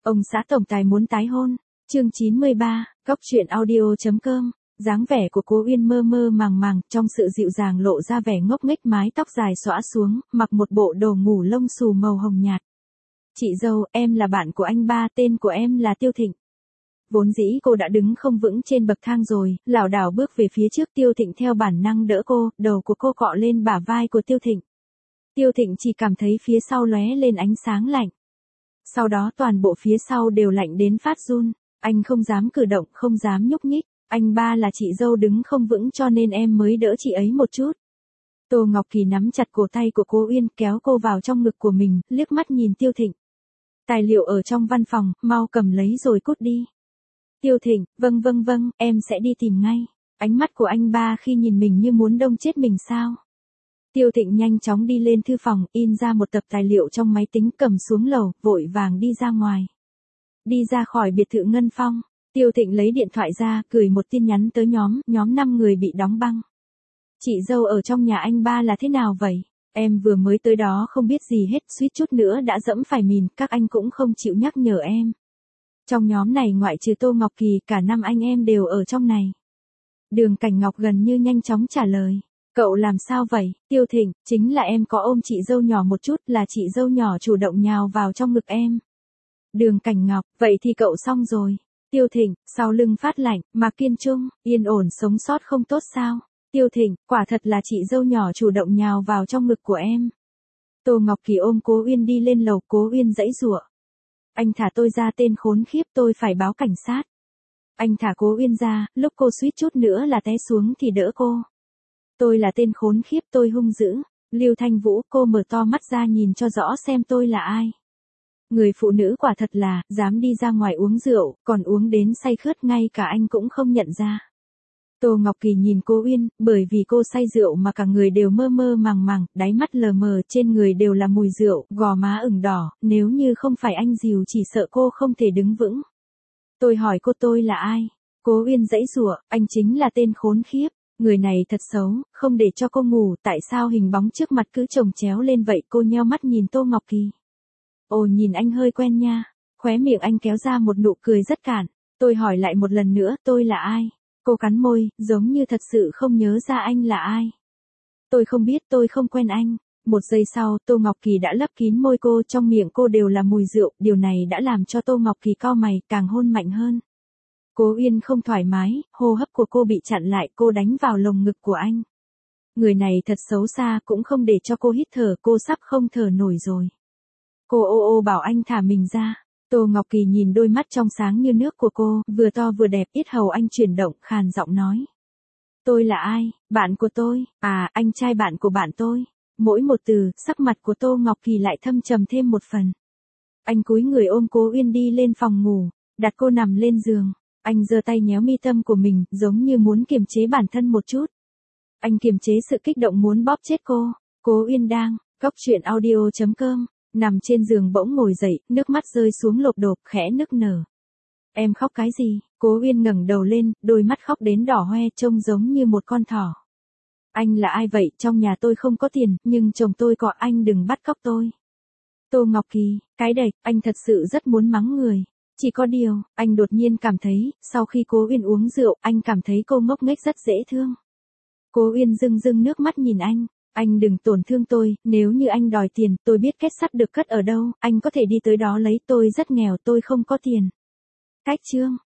Ông xã tổng tài muốn tái hôn. Chương 93, Góc truyện audio.com. Dáng vẻ của cô Uyên mơ mơ màng màng, trong sự dịu dàng lộ ra vẻ ngốc nghếch, mái tóc dài xõa xuống, mặc một bộ đồ ngủ lông xù màu hồng nhạt. Chị dâu, em là bạn của anh ba, tên của em là Tiêu Thịnh. Vốn dĩ cô đã đứng không vững trên bậc thang rồi, lảo đảo bước về phía trước. Tiêu Thịnh theo bản năng đỡ cô, đầu của cô cọ lên bả vai của Tiêu Thịnh. Tiêu Thịnh chỉ cảm thấy phía sau lóe lên ánh sáng lạnh. Sau đó toàn bộ phía sau đều lạnh đến phát run. Anh không dám cử động, không dám nhúc nhích. Anh ba là chị dâu đứng không vững cho nên em mới đỡ chị ấy một chút. Tô Ngọc Kỳ nắm chặt cổ tay của cô Uyên, kéo cô vào trong ngực của mình, liếc mắt nhìn Tiêu Thịnh. Tài liệu ở trong văn phòng, mau cầm lấy rồi cút đi. Tiêu Thịnh, vâng, em sẽ đi tìm ngay. Ánh mắt của anh ba khi nhìn mình như muốn đông chết mình sao. Tiêu Thịnh nhanh chóng đi lên thư phòng, in ra một tập tài liệu trong máy tính, cầm xuống lầu, vội vàng đi ra ngoài. Đi ra khỏi biệt thự Ngân Phong, Tiêu Thịnh lấy điện thoại ra, gửi một tin nhắn tới nhóm 5 người bị đóng băng. Chị dâu ở trong nhà anh ba là thế nào vậy? Em vừa mới tới đó không biết gì hết, suýt chút nữa đã dẫm phải mìn, các anh cũng không chịu nhắc nhở em. Trong nhóm này ngoại trừ Tô Ngọc Kỳ, cả 5 anh em đều ở trong này. Đường Cảnh Ngọc gần như nhanh chóng trả lời. Cậu làm sao vậy? Tiêu Thịnh, chính là em có ôm chị dâu nhỏ một chút, là chị dâu nhỏ chủ động nhào vào trong ngực em. Đường Cảnh Ngọc, vậy thì cậu xong rồi. Tiêu Thịnh, sau lưng phát lạnh, Mạc Kiên Trung, yên ổn sống sót không tốt sao? Tiêu Thịnh, quả thật là chị dâu nhỏ chủ động nhào vào trong ngực của em. Tô Ngọc Kỳ ôm Cố Uyên đi lên lầu, Cố Uyên giãy giụa. Anh thả tôi ra, tên khốn khiếp, tôi phải báo cảnh sát. Anh thả Cố Uyên ra, lúc cô suýt chút nữa là té xuống thì đỡ cô. Tôi là tên khốn khiếp, tôi hung dữ. Lưu Thanh Vũ, cô mở to mắt ra nhìn cho rõ xem tôi là ai. Người phụ nữ quả thật là, dám đi ra ngoài uống rượu, còn uống đến say khướt, ngay cả anh cũng không nhận ra. Tô Ngọc Kỳ nhìn cô Uyên, bởi vì cô say rượu mà cả người đều mơ mơ màng màng, đáy mắt lờ mờ, trên người đều là mùi rượu, gò má ửng đỏ, nếu như không phải anh dìu chỉ sợ cô không thể đứng vững. Tôi hỏi cô tôi là ai? Cố Uyên giãy giụa, anh chính là tên khốn khiếp. Người này thật xấu, không để cho cô ngủ, tại sao hình bóng trước mặt cứ chồng chéo lên vậy? Cô nheo mắt nhìn Tô Ngọc Kỳ. Ồ, nhìn anh hơi quen nha. Khóe miệng anh kéo ra một nụ cười rất cạn. Tôi hỏi lại một lần nữa, tôi là ai? Cô cắn môi, giống như thật sự không nhớ ra anh là ai. Tôi không biết, tôi không quen anh. Một giây sau, Tô Ngọc Kỳ đã lấp kín môi cô, trong miệng cô đều là mùi rượu, điều này đã làm cho Tô Ngọc Kỳ cau mày, càng hôn mạnh hơn. Cố Uyên không thoải mái, hô hấp của cô bị chặn lại, cô đánh vào lồng ngực của anh. Người này thật xấu xa, cũng không để cho cô hít thở, cô sắp không thở nổi rồi. Cô ô bảo anh thả mình ra. Tô Ngọc Kỳ nhìn đôi mắt trong sáng như nước của cô, vừa to vừa đẹp, yết hầu anh chuyển động, khàn giọng nói. Tôi là ai? Bạn của tôi, à, anh trai bạn của bạn tôi. Mỗi một từ, sắc mặt của Tô Ngọc Kỳ lại thâm trầm thêm một phần. Anh cúi người ôm Cố Uyên đi lên phòng ngủ, đặt cô nằm lên giường. Anh giơ tay nhéo mi tâm của mình, giống như muốn kiềm chế bản thân một chút. Anh kiềm chế sự kích động muốn bóp chết cô. Cố Uyên đang, Góc truyện audio.com, nằm trên giường bỗng ngồi dậy, nước mắt rơi xuống lộp đột, khẽ nức nở. Em khóc cái gì? Cố Uyên ngẩng đầu lên, đôi mắt khóc đến đỏ hoe, trông giống như một con thỏ. Anh là ai vậy? Trong nhà tôi không có tiền, nhưng chồng tôi có, anh đừng bắt cóc tôi. Tô Ngọc Kỳ, cái đệch, anh thật sự rất muốn mắng người. Chỉ có điều, anh đột nhiên cảm thấy, sau khi Cố Uyên uống rượu, anh cảm thấy cô ngốc nghếch rất dễ thương. Cố Uyên rưng nước mắt nhìn anh đừng tổn thương tôi, nếu như anh đòi tiền, tôi biết kết sắt được cất ở đâu, anh có thể đi tới đó lấy, tôi rất nghèo, tôi không có tiền. Cách chương